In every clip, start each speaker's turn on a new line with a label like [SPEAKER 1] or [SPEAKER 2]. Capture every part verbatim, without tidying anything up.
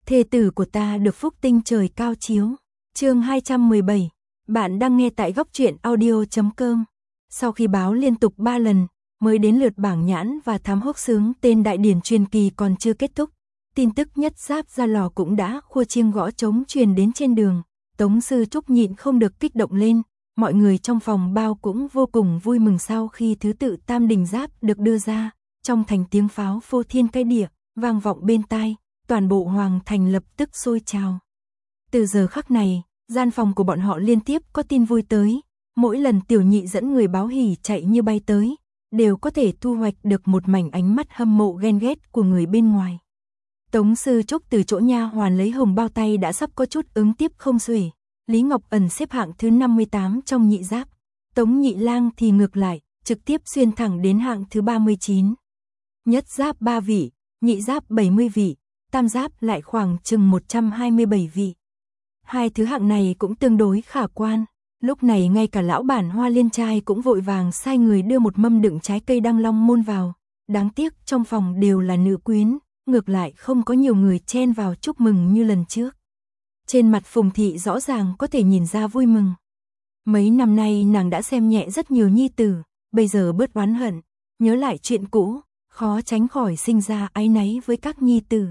[SPEAKER 1] thê tử của ta được phúc tinh trời cao chiếu. Chương hai trăm mười bảy. Bạn đang nghe tại góc truyện audio chấm com. Sau khi báo liên tục ba lần, mới đến lượt Bảng Nhãn và Thám Hốc Sướng tên đại điển truyền kỳ còn chưa kết thúc. Tin tức Nhất Giáp ra lò cũng đã khua chiêng gõ trống truyền đến trên đường. Tống Sư Trúc nhịn không được kích động lên. Mọi người trong phòng bao cũng vô cùng vui mừng sau khi thứ tự Tam Đình Giáp được đưa ra. Trong thành tiếng pháo phô thiên cái địa, vang vọng bên tai, toàn bộ Hoàng thành lập tức sôi trào. Từ giờ khắc này, gian phòng của bọn họ liên tiếp có tin vui tới. Mỗi lần Tiểu Nhị dẫn người báo hỉ chạy như bay tới, đều có thể thu hoạch được một mảnh ánh mắt hâm mộ ghen ghét của người bên ngoài. Tống Sư Trúc từ chỗ nha hoàn lấy hồng bao tay đã sắp có chút ứng tiếp không xuể. Lý Ngọc Ẩn xếp hạng thứ năm mươi tám trong nhị giáp. Tống Nhị Lang thì ngược lại, trực tiếp xuyên thẳng đến hạng thứ ba mươi chín. Nhất giáp ba vị, nhị giáp bảy mươi vị, tam giáp lại khoảng chừng một trăm hai mươi bảy vị. Hai thứ hạng này cũng tương đối khả quan. Lúc này ngay cả lão bản Hoa Liên Trai cũng vội vàng sai người đưa một mâm đựng trái cây đăng long môn vào. Đáng tiếc trong phòng đều là nữ quyến, ngược lại không có nhiều người chen vào chúc mừng như lần trước. Trên mặt Phùng Thị rõ ràng có thể nhìn ra vui mừng. Mấy năm nay nàng đã xem nhẹ rất nhiều nhi tử, bây giờ bớt oán hận, nhớ lại chuyện cũ, khó tránh khỏi sinh ra áy náy với các nhi tử.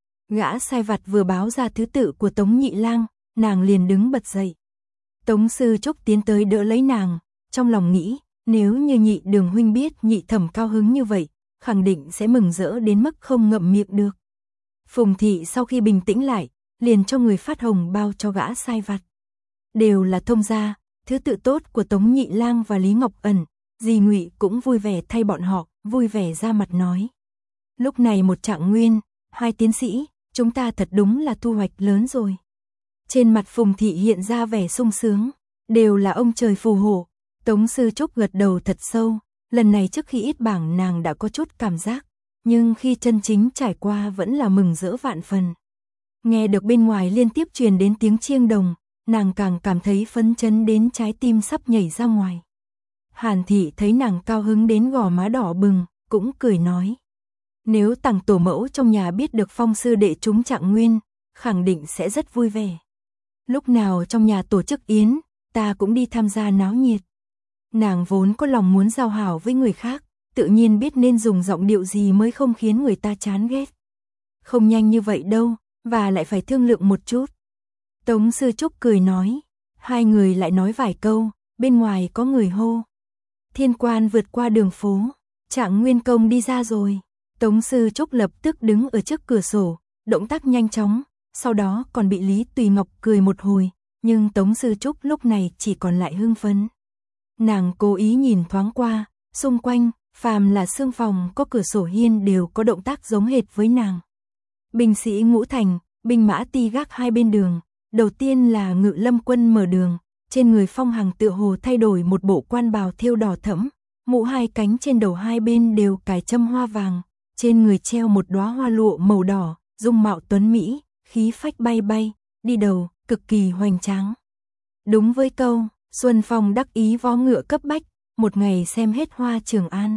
[SPEAKER 1] Gã sai vặt vừa báo ra thứ tự của Tống Nhị Lang, nàng liền đứng bật dậy. Tống Sư Trúc tiến tới đỡ lấy nàng, trong lòng nghĩ, nếu như Nhị Đường huynh biết Nhị Thẩm cao hứng như vậy, khẳng định sẽ mừng rỡ đến mức không ngậm miệng được. Phùng Thị sau khi bình tĩnh lại, liền cho người phát hồng bao cho gã sai vặt. Đều là thông gia, thứ tự tốt của Tống Nhị Lang và Lý Ngọc Ẩn, dì Ngụy cũng vui vẻ thay bọn họ, vui vẻ ra mặt nói. Lúc này một Trạng Nguyên, hai tiến sĩ, chúng ta thật đúng là thu hoạch lớn rồi. Trên mặt Phùng Thị hiện ra vẻ sung sướng, đều là ông trời phù hộ. Tống Sư Trúc gật đầu thật sâu, lần này trước khi ít bảng nàng đã có chút cảm giác, nhưng khi chân chính trải qua vẫn là mừng rỡ vạn phần. Nghe được bên ngoài liên tiếp truyền đến tiếng chiêng đồng, nàng càng cảm thấy phấn chấn đến trái tim sắp nhảy ra ngoài. Hàn Thị thấy nàng cao hứng đến gò má đỏ bừng, cũng cười nói. Nếu Tằng tổ mẫu trong nhà biết được Phong sư đệ chúng Trạng Nguyên, khẳng định sẽ rất vui vẻ. Lúc nào trong nhà tổ chức yến, ta cũng đi tham gia náo nhiệt. Nàng vốn có lòng muốn giao hảo với người khác, tự nhiên biết nên dùng giọng điệu gì mới không khiến người ta chán ghét. Không nhanh như vậy đâu, và lại phải thương lượng một chút. Tống Sư Trúc cười nói, hai người lại nói vài câu, bên ngoài có người hô. Thiên Quan vượt qua đường phố, Trạng Nguyên công đi ra rồi. Tống Sư Trúc lập tức đứng ở trước cửa sổ, động tác nhanh chóng, sau đó còn bị Lý Tùy Ngọc cười một hồi, nhưng Tống Sư Trúc lúc này chỉ còn lại hưng phấn. Nàng cố ý nhìn thoáng qua, xung quanh, phàm là xương phòng có cửa sổ hiên đều có động tác giống hệt với nàng. Binh sĩ ngũ thành, binh mã ti gác hai bên đường, đầu tiên là Ngự Lâm quân mở đường, trên người Phong Hằng tựa hồ thay đổi một bộ quan bào thêu đỏ thẫm, mũ hai cánh trên đầu hai bên đều cài châm hoa vàng, trên người treo một đóa hoa lụa màu đỏ, dung mạo tuấn mỹ, khí phách bay bay, đi đầu, cực kỳ hoành tráng. Đúng với câu, Xuân Phong đắc ý vó ngựa cấp bách, một ngày xem hết hoa Trường An.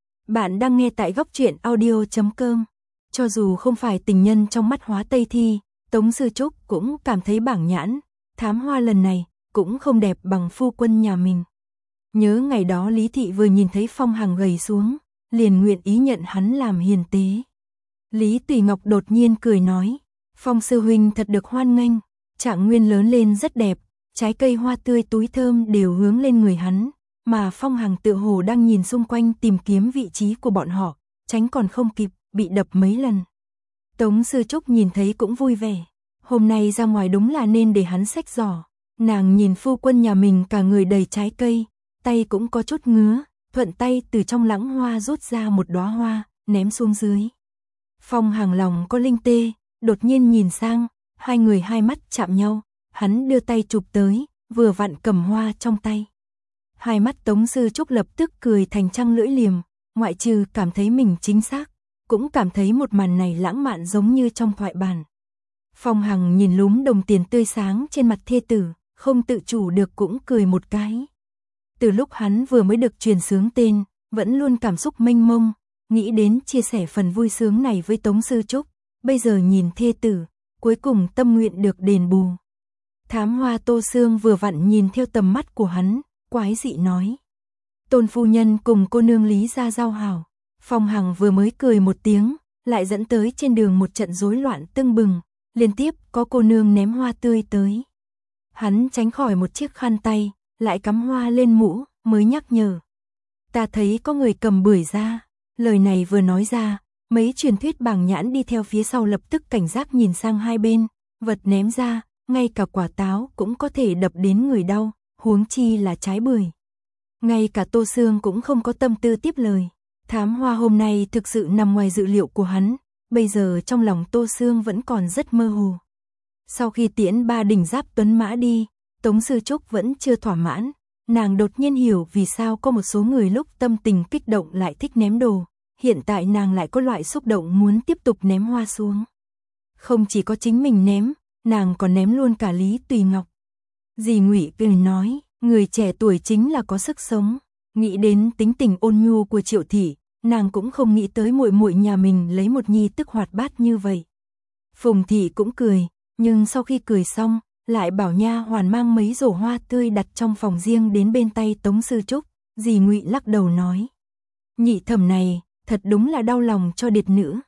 [SPEAKER 1] Bạn đang nghe tại góc truyện audio chấm com. Cho dù không phải tình nhân trong mắt Hóa Tây Thi, Tống Sư Trúc cũng cảm thấy Bảng Nhãn, Thám Hoa lần này cũng không đẹp bằng phu quân nhà mình. Nhớ ngày đó Lý Thị vừa nhìn thấy Phong Hằng gầy xuống, liền nguyện ý nhận hắn làm hiền tế. Lý Tùy Ngọc đột nhiên cười nói, Phong sư huynh thật được hoan nghênh, Trạng Nguyên lớn lên rất đẹp, trái cây hoa tươi túi thơm đều hướng lên người hắn, mà Phong Hằng tựa hồ đang nhìn xung quanh tìm kiếm vị trí của bọn họ, tránh còn không kịp, bị đập mấy lần. Tống Sư Trúc nhìn thấy cũng vui vẻ, hôm nay ra ngoài đúng là nên để hắn xách giỏ. Nàng nhìn phu quân nhà mình cả người đầy trái cây, tay cũng có chút ngứa, thuận tay từ trong lãng hoa rút ra một đóa hoa, ném xuống dưới. Phong Hằng lòng có linh tê, đột nhiên nhìn sang, hai người hai mắt chạm nhau, hắn đưa tay chụp tới, vừa vặn cầm hoa trong tay. Hai mắt Tống Sư Trúc lập tức cười thành trăng lưỡi liềm, ngoại trừ cảm thấy mình chính xác, cũng cảm thấy một màn này lãng mạn giống như trong thoại bản. Phong Hằng nhìn lúm đồng tiền tươi sáng trên mặt thê tử, không tự chủ được cũng cười một cái. Từ lúc hắn vừa mới được truyền xướng tên, vẫn luôn cảm xúc mênh mông, nghĩ đến chia sẻ phần vui sướng này với Tống Sư Trúc, bây giờ nhìn thê tử, cuối cùng tâm nguyện được đền bù. Thám hoa Tô Sương vừa vặn nhìn theo tầm mắt của hắn, quái dị nói. Tôn phu nhân cùng cô nương Lý gia giao hảo. Phong Hằng vừa mới cười một tiếng, lại dẫn tới trên đường một trận rối loạn tưng bừng, liên tiếp có cô nương ném hoa tươi tới. Hắn tránh khỏi một chiếc khăn tay, lại cắm hoa lên mũ, mới nhắc nhở. Ta thấy có người cầm bưởi ra. Lời này vừa nói ra, mấy truyền thuyết bàng nhãn đi theo phía sau lập tức cảnh giác nhìn sang hai bên, vật ném ra, ngay cả quả táo cũng có thể đập đến người đau, huống chi là trái bưởi. Ngay cả Tô Sương cũng không có tâm tư tiếp lời. Thám hoa hôm nay thực sự nằm ngoài dự liệu của hắn, bây giờ trong lòng Tô Sương vẫn còn rất mơ hồ. Sau khi tiễn ba đỉnh giáp tuấn mã đi, Tống Sư Trúc vẫn chưa thỏa mãn, nàng đột nhiên hiểu vì sao có một số người lúc tâm tình kích động lại thích ném đồ, hiện tại nàng lại có loại xúc động muốn tiếp tục ném hoa xuống. Không chỉ có chính mình ném, nàng còn ném luôn cả Lý Tùy Ngọc. Dì Ngụy cười nói, người trẻ tuổi chính là có sức sống. Nghĩ đến tính tình ôn nhu của Triệu thị, nàng cũng không nghĩ tới muội muội nhà mình lấy một nhi tức hoạt bát như vậy. Phùng thị cũng cười, nhưng sau khi cười xong, lại bảo nha hoàn mang mấy rổ hoa tươi đặt trong phòng riêng đến bên tay Tống Sư Trúc. Dì Ngụy lắc đầu nói, nhị thẩm này, thật đúng là đau lòng cho điệt nữ.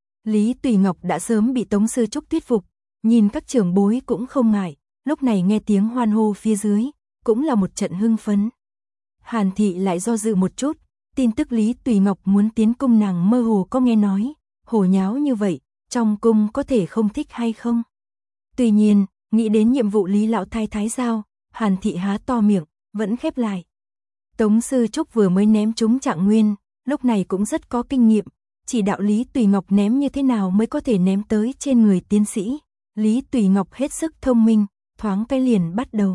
[SPEAKER 1] Lý Tùy Ngọc đã sớm bị Tống Sư Trúc thuyết phục, nhìn các trưởng bối cũng không ngại, lúc này nghe tiếng hoan hô phía dưới, cũng là một trận hưng phấn. Hàn thị lại do dự một chút, tin tức Lý Tùy Ngọc muốn tiến cung nàng mơ hồ có nghe nói, hồ nháo như vậy, trong cung có thể không thích hay không. Tuy nhiên, nghĩ đến nhiệm vụ Lý lão thái thái giao, Hàn thị há to miệng, vẫn khép lại. Tống Sư Trúc vừa mới ném trúng Trạng Nguyên, lúc này cũng rất có kinh nghiệm, chỉ đạo Lý Tùy Ngọc ném như thế nào mới có thể ném tới trên người tiến sĩ. Lý Tùy Ngọc hết sức thông minh, thoáng cái liền bắt đầu.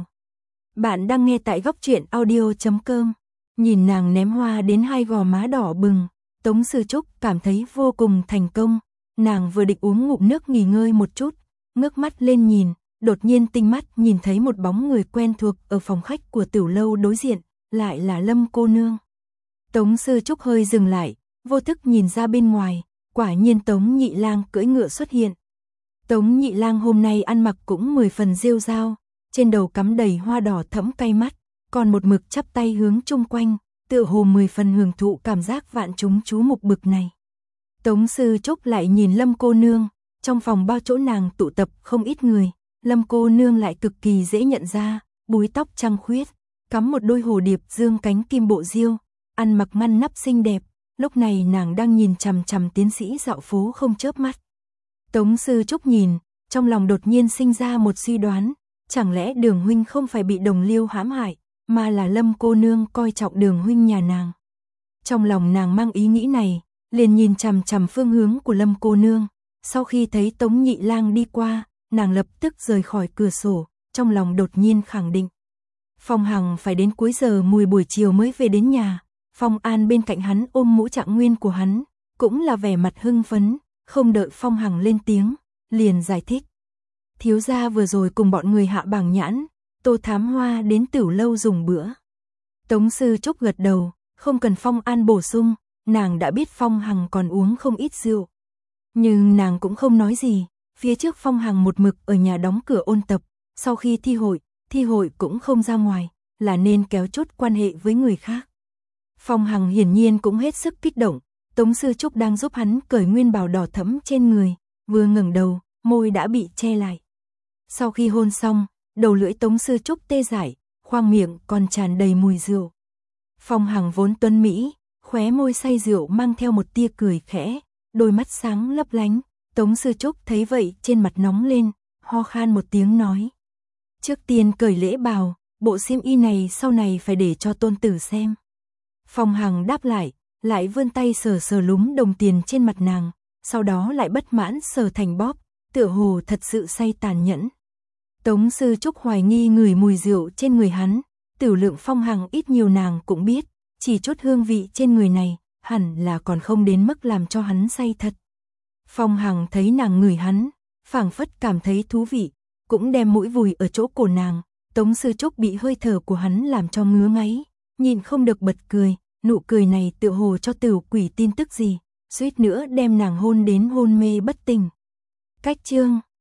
[SPEAKER 1] Bạn đang nghe tại góc truyện audio chấm com. Nhìn nàng ném hoa đến hai gò má đỏ bừng, Tống Sư Trúc cảm thấy vô cùng thành công. Nàng vừa định uống ngụm nước nghỉ ngơi một chút, ngước mắt lên nhìn, đột nhiên tinh mắt nhìn thấy một bóng người quen thuộc ở phòng khách của tiểu lâu đối diện, lại là Lâm cô nương. Tống Sư Trúc hơi dừng lại, vô thức nhìn ra bên ngoài, quả nhiên Tống Nhị Lang cưỡi ngựa xuất hiện. Tống Nhị Lang hôm nay ăn mặc cũng mười phần rêu rao, trên đầu cắm đầy hoa đỏ thẫm cay mắt, còn một mực chắp tay hướng chung quanh, tựa hồ mười phần hưởng thụ cảm giác vạn chúng chú mục bực này. Tống Sư Trúc lại nhìn Lâm cô nương, trong phòng bao chỗ nàng tụ tập không ít người, Lâm cô nương lại cực kỳ dễ nhận ra, búi tóc trăng khuyết, cắm một đôi hồ điệp dương cánh kim bộ diêu, ăn mặc ngăn nắp xinh đẹp, lúc này nàng đang nhìn chằm chằm tiến sĩ dạo phố không chớp mắt. Tống Sư Trúc nhìn, trong lòng đột nhiên sinh ra một suy đoán, chẳng lẽ Đường huynh không phải bị đồng liêu hãm hại, mà là Lâm cô nương coi trọng Đường huynh nhà nàng. Trong lòng nàng mang ý nghĩ này, liền nhìn chằm chằm phương hướng của Lâm cô nương, sau khi thấy Tống Nhị Lang đi qua, nàng lập tức rời khỏi cửa sổ, trong lòng đột nhiên khẳng định. Phong Hằng phải đến cuối giờ mùi buổi chiều mới về đến nhà, Phong An bên cạnh hắn ôm mũ Trạng Nguyên của hắn, cũng là vẻ mặt hưng phấn, không đợi Phong Hằng lên tiếng, liền giải thích. Thiếu gia vừa rồi cùng bọn người hạ bảng nhãn, Tô Thám Hoa đến tiểu lâu dùng bữa. Tống Sư Trúc gật đầu, không cần Phong An bổ sung, nàng đã biết Phong Hằng còn uống không ít rượu. Nhưng nàng cũng không nói gì, phía trước Phong Hằng một mực ở nhà đóng cửa ôn tập, sau khi thi hội, thi hội cũng không ra ngoài, là nên kéo chốt quan hệ với người khác. Phong Hằng hiển nhiên cũng hết sức kích động, Tống Sư Trúc đang giúp hắn cởi nguyên bào đỏ thẫm trên người, vừa ngẩng đầu, môi đã bị che lại. Sau khi hôn xong, đầu lưỡi Tống Sư Trúc tê dại, khoang miệng còn tràn đầy mùi rượu. Phong Hằng vốn tuấn mỹ, khóe môi say rượu mang theo một tia cười khẽ, đôi mắt sáng lấp lánh. Tống Sư Trúc thấy vậy trên mặt nóng lên, ho khan một tiếng nói. Trước tiên cởi lễ bào, bộ xiêm y này sau này phải để cho tôn tử xem. Phong Hằng đáp lại, lại vươn tay sờ sờ lúm đồng tiền trên mặt nàng, sau đó lại bất mãn sờ thành bóp, tựa hồ thật sự say tàn nhẫn. Tống Sư Trúc hoài nghi ngửi mùi rượu trên người hắn, tiểu lượng Phong Hằng ít nhiều nàng cũng biết, chỉ chút hương vị trên người này, hẳn là còn không đến mức làm cho hắn say thật. Phong Hằng thấy nàng ngửi hắn, phảng phất cảm thấy thú vị, cũng đem mũi vùi ở chỗ cổ nàng. Tống Sư Trúc bị hơi thở của hắn làm cho ngứa ngáy, nhìn không được bật cười, nụ cười này tựa hồ cho tiểu quỷ tin tức gì, suýt nữa đem nàng hôn đến hôn mê bất tỉnh. Cách chương